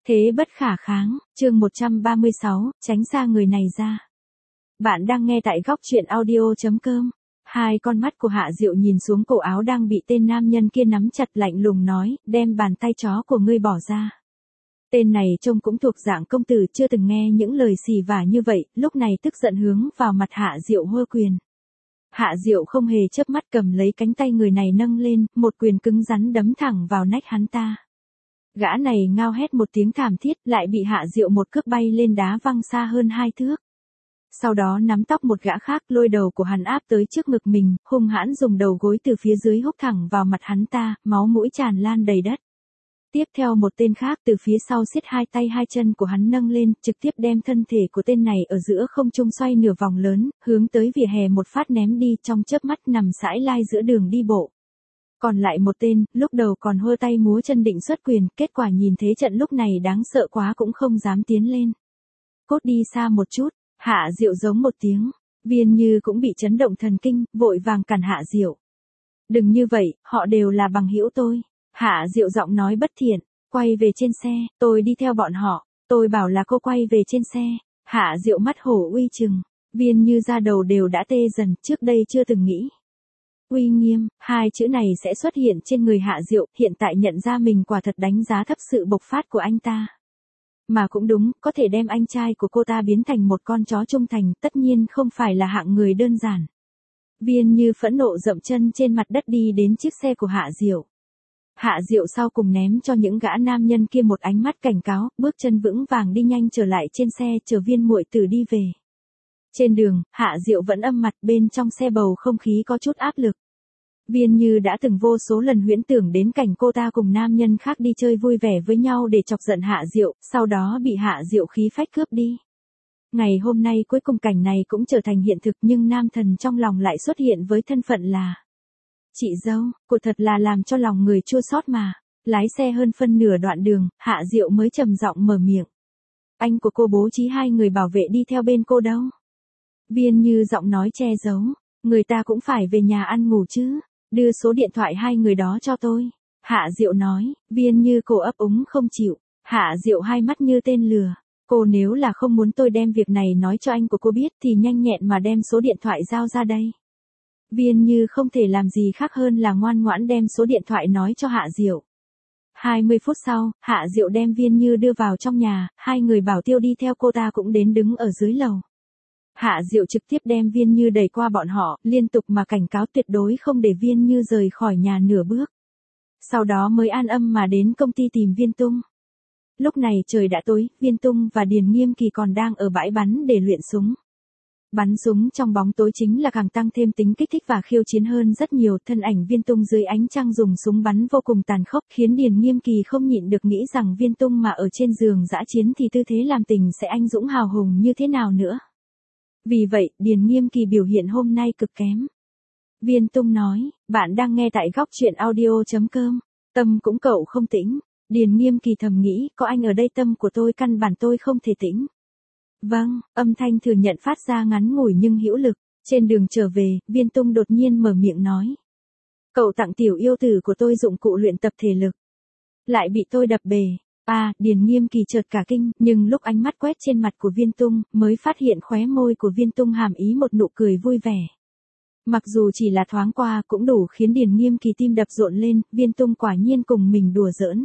Thế bất khả kháng, chương 136, tránh xa người này ra. Bạn đang nghe tại góc truyện audio.com. Hai con mắt của Hạ Diệu nhìn xuống cổ áo đang bị tên nam nhân kia nắm chặt, lạnh lùng nói, đem bàn tay chó của ngươi bỏ ra. Tên này trông cũng thuộc dạng công tử, chưa từng nghe những lời xì vả như vậy, lúc này tức giận hướng vào mặt Hạ Diệu hô quyền. Hạ Diệu không hề chớp mắt cầm lấy cánh tay người này nâng lên, một quyền cứng rắn đấm thẳng vào nách hắn ta. Gã này ngao hét một tiếng thảm thiết, lại bị Hạ Diệu một cước bay lên đá văng xa hơn 2 thước. Sau đó nắm tóc một gã khác, lôi đầu của hắn áp tới trước ngực mình, hung hãn dùng đầu gối từ phía dưới húc thẳng vào mặt hắn ta, máu mũi tràn lan đầy đất. Tiếp theo một tên khác từ phía sau siết hai tay hai chân của hắn nâng lên, trực tiếp đem thân thể của tên này ở giữa không trung xoay nửa vòng lớn, hướng tới vỉa hè một phát ném đi, trong chớp mắt nằm sải lai giữa đường đi bộ. Còn lại một tên, lúc đầu còn hơ tay múa chân định xuất quyền, kết quả nhìn thế trận lúc này đáng sợ quá cũng không dám tiến lên. Cốt đi xa một chút, Hạ Diệu giống một tiếng, Viên Như cũng bị chấn động thần kinh, vội vàng cản Hạ Diệu. Đừng như vậy, họ đều là bằng hữu tôi. Hạ Diệu giọng nói bất thiện, quay về trên xe, tôi đi theo bọn họ, tôi bảo là cô quay về trên xe. Hạ Diệu mắt hổ uy chừng, Viên Như da đầu đều đã tê dần, trước đây chưa từng nghĩ. Uy nghiêm, hai chữ này sẽ xuất hiện trên người Hạ Diệu, hiện tại nhận ra mình quả thật đánh giá thấp sự bộc phát của anh ta. Mà cũng đúng, có thể đem anh trai của cô ta biến thành một con chó trung thành, tất nhiên không phải là hạng người đơn giản. Viên Như phẫn nộ dậm chân trên mặt đất đi đến chiếc xe của Hạ Diệu. Hạ Diệu sau cùng ném cho những gã nam nhân kia một ánh mắt cảnh cáo, bước chân vững vàng đi nhanh trở lại trên xe, chờ Viên muội tử đi về. Trên đường, Hạ Diệu vẫn âm mặt, bên trong xe bầu không khí có chút áp lực. Viên Như đã từng vô số lần huyễn tưởng đến cảnh cô ta cùng nam nhân khác đi chơi vui vẻ với nhau để chọc giận Hạ Diệu, sau đó bị Hạ Diệu khí phách cướp đi. Ngày hôm nay cuối cùng cảnh này cũng trở thành hiện thực, nhưng nam thần trong lòng lại xuất hiện với thân phận là chị dâu, cô thật là làm cho lòng người chua xót mà. Lái xe hơn phân nửa đoạn đường, Hạ Diệu mới trầm giọng mở miệng. Anh của cô bố trí 2 người bảo vệ đi theo bên cô đâu? Viên Như giọng nói che giấu, người ta cũng phải về nhà ăn ngủ chứ, đưa số điện thoại 2 người đó cho tôi. Hạ Diệu nói, Viên Như cổ ấp úng không chịu, Hạ Diệu hai mắt như tên lừa, cô nếu là không muốn tôi đem việc này nói cho anh của cô biết thì nhanh nhẹn mà đem số điện thoại giao ra đây. Viên Như không thể làm gì khác hơn là ngoan ngoãn đem số điện thoại nói cho Hạ Diệu. 20 phút sau, Hạ Diệu đem Viên Như đưa vào trong nhà, 2 người bảo tiêu đi theo cô ta cũng đến đứng ở dưới lầu. Hạ Diệu trực tiếp đem Viên Như đẩy qua bọn họ, liên tục mà cảnh cáo tuyệt đối không để Viên Như rời khỏi nhà nửa bước. Sau đó mới an âm mà đến công ty tìm Viên Tung. Lúc này trời đã tối, Viên Tung và Điền Nghiêm Kỳ còn đang ở bãi bắn để luyện súng. Bắn súng trong bóng tối chính là càng tăng thêm tính kích thích và khiêu chiến hơn rất nhiều. Thân ảnh Viên Tung dưới ánh trăng dùng súng bắn vô cùng tàn khốc, khiến Điền Nghiêm Kỳ không nhịn được nghĩ rằng Viên Tung mà ở trên giường dã chiến thì tư thế làm tình sẽ anh dũng hào hùng như thế nào nữa. Vì vậy, Điền Nghiêm Kỳ biểu hiện hôm nay cực kém. Viên Tung nói, bạn đang nghe tại góc truyện audio.com, tâm cũng cậu không tĩnh. Điền Nghiêm Kỳ thầm nghĩ, có anh ở đây tâm của tôi căn bản tôi không thể tĩnh. Vâng, âm thanh thừa nhận phát ra ngắn ngủi nhưng hữu lực. Trên đường trở về, Viên Tung đột nhiên mở miệng nói. Cậu tặng tiểu yêu tử của tôi dụng cụ luyện tập thể lực. Lại bị tôi đập bể. Điền Nghiêm Kỳ chợt cả kinh, nhưng lúc ánh mắt quét trên mặt của Viên Tung, mới phát hiện khóe môi của Viên Tung hàm ý một nụ cười vui vẻ. Mặc dù chỉ là thoáng qua cũng đủ khiến Điền Nghiêm Kỳ tim đập rộn lên, Viên Tung quả nhiên cùng mình đùa giỡn.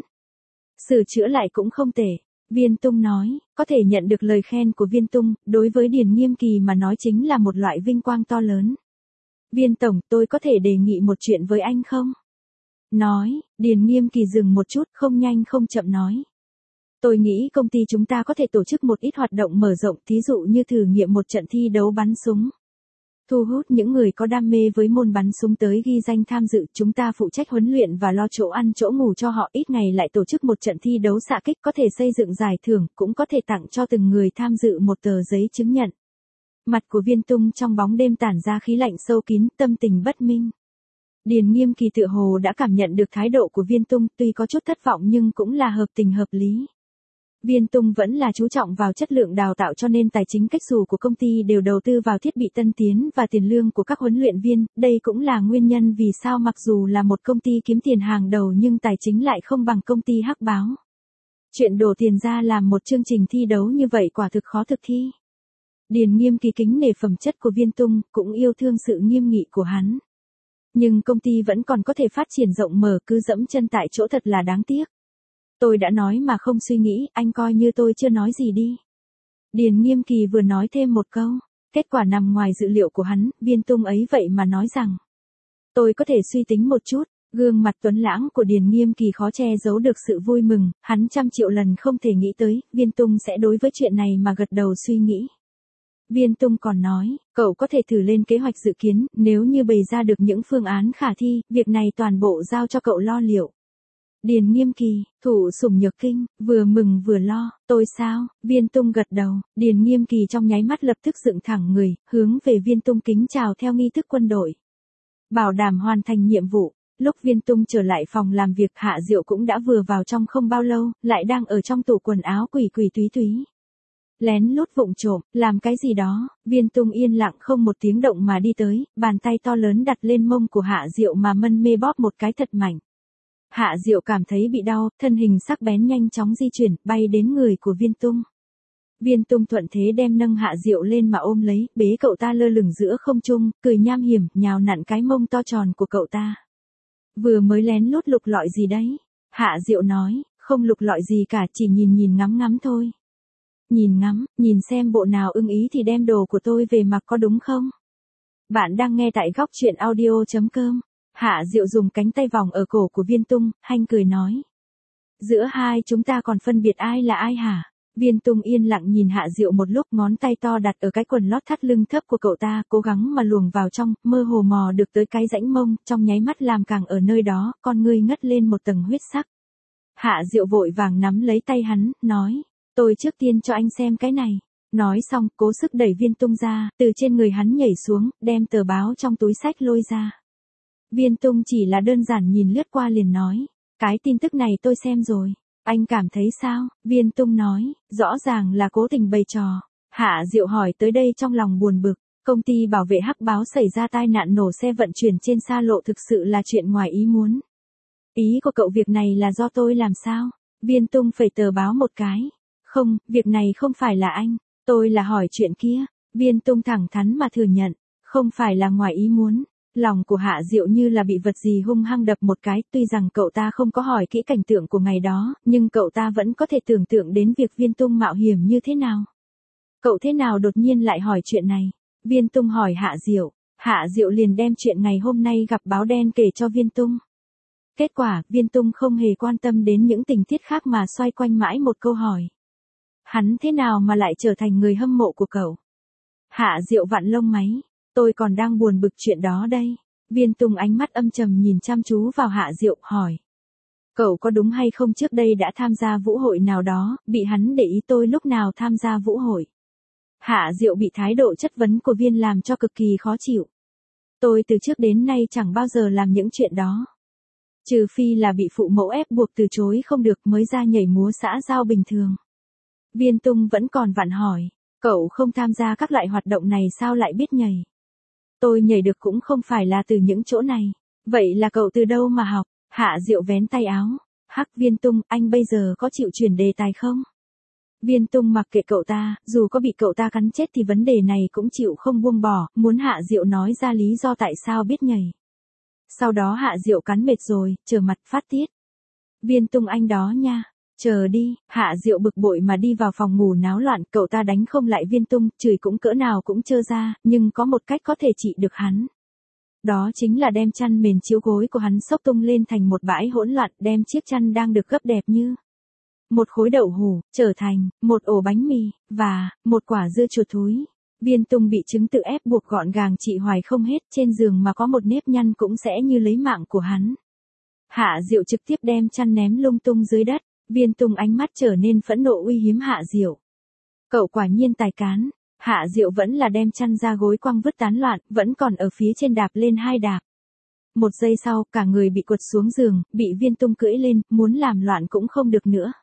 Sửa chữa lại cũng không tệ. Viên Tung nói, có thể nhận được lời khen của Viên Tung, đối với Điền Nghiêm Kỳ mà nói chính là một loại vinh quang to lớn. Viên Tổng, tôi có thể đề nghị một chuyện với anh không? Nói, Điền Nghiêm Kỳ dừng một chút, không nhanh không chậm nói. Tôi nghĩ công ty chúng ta có thể tổ chức một ít hoạt động mở rộng, thí dụ như thử nghiệm một trận thi đấu bắn súng. Thu hút những người có đam mê với môn bắn súng tới ghi danh tham dự, chúng ta phụ trách huấn luyện và lo chỗ ăn chỗ ngủ cho họ, ít ngày lại tổ chức một trận thi đấu xạ kích, có thể xây dựng giải thưởng, cũng có thể tặng cho từng người tham dự một tờ giấy chứng nhận. Mặt của Viên Tung trong bóng đêm tản ra khí lạnh sâu kín, tâm tình bất minh. Điền Nghiêm Kỳ tựa hồ đã cảm nhận được thái độ của Viên Tung, tuy có chút thất vọng nhưng cũng là hợp tình hợp lý. Viên Tung vẫn là chú trọng vào chất lượng đào tạo cho nên tài chính cách xù của công ty đều đầu tư vào thiết bị tân tiến và tiền lương của các huấn luyện viên, đây cũng là nguyên nhân vì sao mặc dù là một công ty kiếm tiền hàng đầu nhưng tài chính lại không bằng công ty hắc báo. Chuyện đổ tiền ra làm một chương trình thi đấu như vậy quả thực khó thực thi. Điền Nghiêm Kỳ kính nể phẩm chất của Viên Tung, cũng yêu thương sự nghiêm nghị của hắn. Nhưng công ty vẫn còn có thể phát triển rộng mở, cứ dẫm chân tại chỗ thật là đáng tiếc. Tôi đã nói mà không suy nghĩ, anh coi như tôi chưa nói gì đi. Điền Nghiêm Kỳ vừa nói thêm một câu, kết quả nằm ngoài dự liệu của hắn, Viên Tung ấy vậy mà nói rằng. Tôi có thể suy tính một chút. Gương mặt tuấn lãng của Điền Nghiêm Kỳ khó che giấu được sự vui mừng, hắn trăm triệu lần không thể nghĩ tới, Viên Tung sẽ đối với chuyện này mà gật đầu suy nghĩ. Viên Tung còn nói, cậu có thể thử lên kế hoạch dự kiến, nếu như bày ra được những phương án khả thi, việc này toàn bộ giao cho cậu lo liệu. Điền Nghiêm Kỳ, Thủ Sủng Nhược Kinh, vừa mừng vừa lo, tôi sao? Viên Tung gật đầu, Điền Nghiêm Kỳ trong nháy mắt lập tức dựng thẳng người, hướng về Viên Tung kính chào theo nghi thức quân đội. Bảo đảm hoàn thành nhiệm vụ. Lúc Viên Tung trở lại phòng làm việc, Hạ Diệu cũng đã vừa vào trong không bao lâu, lại đang ở trong tủ quần áo quỷ quỷ túy túy. Lén lút vụng trộm, làm cái gì đó, Viên Tung yên lặng không một tiếng động mà đi tới, bàn tay to lớn đặt lên mông của Hạ Diệu mà mân mê bóp một cái thật mạnh. Hạ Diệu cảm thấy bị đau, thân hình sắc bén nhanh chóng di chuyển, bay đến người của Viên Tung. Viên Tung thuận thế đem nâng Hạ Diệu lên mà ôm lấy, bế cậu ta lơ lửng giữa không trung, cười nham hiểm, nhào nặn cái mông to tròn của cậu ta. Vừa mới lén lút lục lọi gì đấy? Hạ Diệu nói, không lục lọi gì cả, chỉ nhìn ngắm ngắm thôi. Nhìn ngắm, nhìn xem bộ nào ưng ý thì đem đồ của tôi về mặc có đúng không? Bạn đang nghe tại góc truyện audio.com. Hạ Diệu dùng cánh tay vòng ở cổ của Viên Tung, hanh cười nói. Giữa hai chúng ta còn phân biệt ai là ai hả? Viên Tung yên lặng nhìn Hạ Diệu một lúc, ngón tay to đặt ở cái quần lót thắt lưng thấp của cậu ta, cố gắng mà luồng vào trong, mơ hồ mò được tới cái rãnh mông, trong nháy mắt làm càng ở nơi đó, con ngươi ngất lên một tầng huyết sắc. Hạ Diệu vội vàng nắm lấy tay hắn, nói, tôi trước tiên cho anh xem cái này. Nói xong, cố sức đẩy Viên Tung ra, từ trên người hắn nhảy xuống, đem tờ báo trong túi xách lôi ra. Viên Tung chỉ là đơn giản nhìn lướt qua liền nói, cái tin tức này tôi xem rồi. Anh cảm thấy sao? Viên Tung nói, rõ ràng là cố tình bày trò. Hạ Diệu hỏi tới đây trong lòng buồn bực, công ty bảo vệ hắc báo xảy ra tai nạn nổ xe vận chuyển trên xa lộ thực sự là chuyện ngoài ý muốn. Ý của cậu việc này là do tôi làm sao? Viên Tung phẩy tờ báo một cái. Không, việc này không phải là anh, tôi là hỏi chuyện kia. Viên Tung thẳng thắn mà thừa nhận, không phải là ngoài ý muốn. Lòng của Hạ Diệu như là bị vật gì hung hăng đập một cái, tuy rằng cậu ta không có hỏi kỹ cảnh tượng của ngày đó, nhưng cậu ta vẫn có thể tưởng tượng đến việc Viên Tung mạo hiểm như thế nào. Cậu thế nào đột nhiên lại hỏi chuyện này? Viên Tung hỏi Hạ Diệu, Hạ Diệu liền đem chuyện ngày hôm nay gặp báo đen kể cho Viên Tung. Kết quả, Viên Tung không hề quan tâm đến những tình tiết khác mà xoay quanh mãi một câu hỏi. Hắn thế nào mà lại trở thành người hâm mộ của cậu? Hạ Diệu vặn lông máy. Tôi còn đang buồn bực chuyện đó đây. Viên Tung ánh mắt âm trầm nhìn chăm chú vào Hạ Diệu, hỏi. Cậu có đúng hay không trước đây đã tham gia vũ hội nào đó, bị hắn để ý tôi lúc nào tham gia vũ hội? Hạ Diệu bị thái độ chất vấn của Viên làm cho cực kỳ khó chịu. Tôi từ trước đến nay chẳng bao giờ làm những chuyện đó. Trừ phi là bị phụ mẫu ép buộc từ chối không được mới ra nhảy múa xã giao bình thường. Viên Tung vẫn còn vặn hỏi. Cậu không tham gia các loại hoạt động này sao lại biết nhảy? Tôi nhảy được cũng không phải là từ những chỗ này. Vậy là cậu từ đâu mà học? Hạ Diệu vén tay áo. Hắc, Viên Tung, anh bây giờ có chịu chuyển đề tài không? Viên Tung mặc kệ cậu ta, dù có bị cậu ta cắn chết thì vấn đề này cũng chịu không buông bỏ, muốn Hạ Diệu nói ra lý do tại sao biết nhảy. Sau đó Hạ Diệu cắn mệt rồi, trở mặt phát tiết. Viên Tung anh đó nha. Chờ đi, Hạ Diệu bực bội mà đi vào phòng ngủ náo loạn, cậu ta đánh không lại Viên Tung, chửi cũng cỡ nào cũng trơ ra, nhưng có một cách có thể trị được hắn. Đó chính là đem chăn mền chiếu gối của hắn xốc tung lên thành một bãi hỗn loạn, đem chiếc chăn đang được gấp đẹp như một khối đậu hủ, trở thành một ổ bánh mì, và một quả dưa chuột thúi. Viên Tung bị chứng tự ép buộc gọn gàng trị hoài không hết, trên giường mà có một nếp nhăn cũng sẽ như lấy mạng của hắn. Hạ Diệu trực tiếp đem chăn ném lung tung dưới đất. Viên Tung ánh mắt trở nên phẫn nộ uy hiếm Hạ Diệu. Cậu quả nhiên tài cán. Hạ Diệu vẫn là đem chăn ra gối quăng vứt tán loạn, vẫn còn ở phía trên đạp lên hai đạp. Một giây sau, cả người bị quật xuống giường, bị Viên Tung cưỡi lên, muốn làm loạn cũng không được nữa.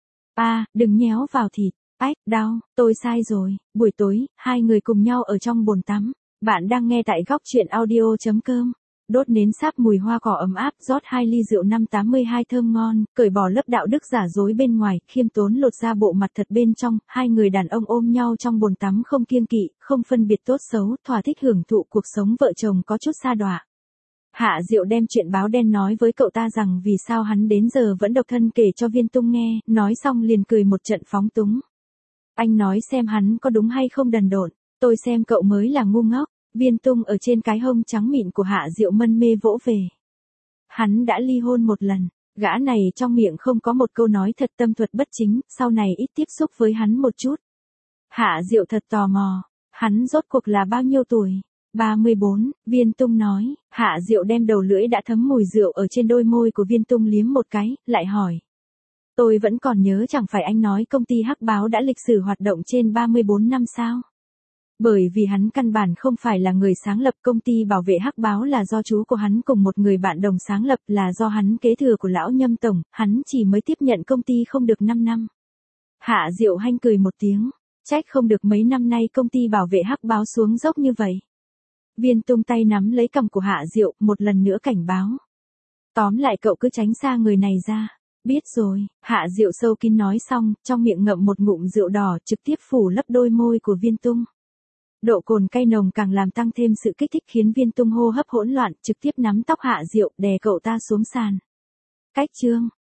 Đừng nhéo vào thịt. Ách, đau, tôi sai rồi. Buổi tối, hai người cùng nhau ở trong bồn tắm. Bạn đang nghe tại góc truyện audio.com. Đốt nến sáp mùi hoa cỏ ấm áp, rót 2 ly rượu năm 82 thơm ngon, cởi bỏ lớp đạo đức giả dối bên ngoài, khiêm tốn lột ra bộ mặt thật bên trong, hai người đàn ông ôm nhau trong bồn tắm không kiêng kỵ, không phân biệt tốt xấu, thỏa thích hưởng thụ cuộc sống vợ chồng có chút sa đọa. Hạ Diệu đem chuyện báo đen nói với cậu ta rằng vì sao hắn đến giờ vẫn độc thân kể cho Viên Tung nghe, nói xong liền cười một trận phóng túng. Anh nói xem hắn có đúng hay không đần độn, tôi xem cậu mới là ngu ngốc. Viên Tung ở trên cái hông trắng mịn của Hạ Diệu mân mê vỗ về. Hắn đã ly hôn một lần, gã này trong miệng không có một câu nói thật tâm thuật bất chính, sau này ít tiếp xúc với hắn một chút. Hạ Diệu thật tò mò, hắn rốt cuộc là bao nhiêu tuổi? 34, Viên Tung nói. Hạ Diệu đem đầu lưỡi đã thấm mùi rượu ở trên đôi môi của Viên Tung liếm một cái, lại hỏi. Tôi vẫn còn nhớ chẳng phải anh nói công ty Hắc Báo đã lịch sử hoạt động trên 34 năm sao? Bởi vì hắn căn bản không phải là người sáng lập công ty bảo vệ Hắc Báo là do chú của hắn cùng một người bạn đồng sáng lập là do hắn kế thừa của lão Nhâm Tổng, hắn chỉ mới tiếp nhận công ty không được 5 năm. Hạ Diệu hanh cười một tiếng, trách không được mấy năm nay công ty bảo vệ Hắc Báo xuống dốc như vậy. Viên Tung tay nắm lấy cằm của Hạ Diệu, một lần nữa cảnh báo. Tóm lại cậu cứ tránh xa người này ra. Biết rồi, Hạ Diệu sâu kín nói xong, trong miệng ngậm một ngụm rượu đỏ trực tiếp phủ lấp đôi môi của Viên Tung. Độ cồn cay nồng càng làm tăng thêm sự kích thích khiến Viên Tung hô hấp hỗn loạn, trực tiếp nắm tóc Hạ Diệu đè cậu ta xuống sàn. Cách chương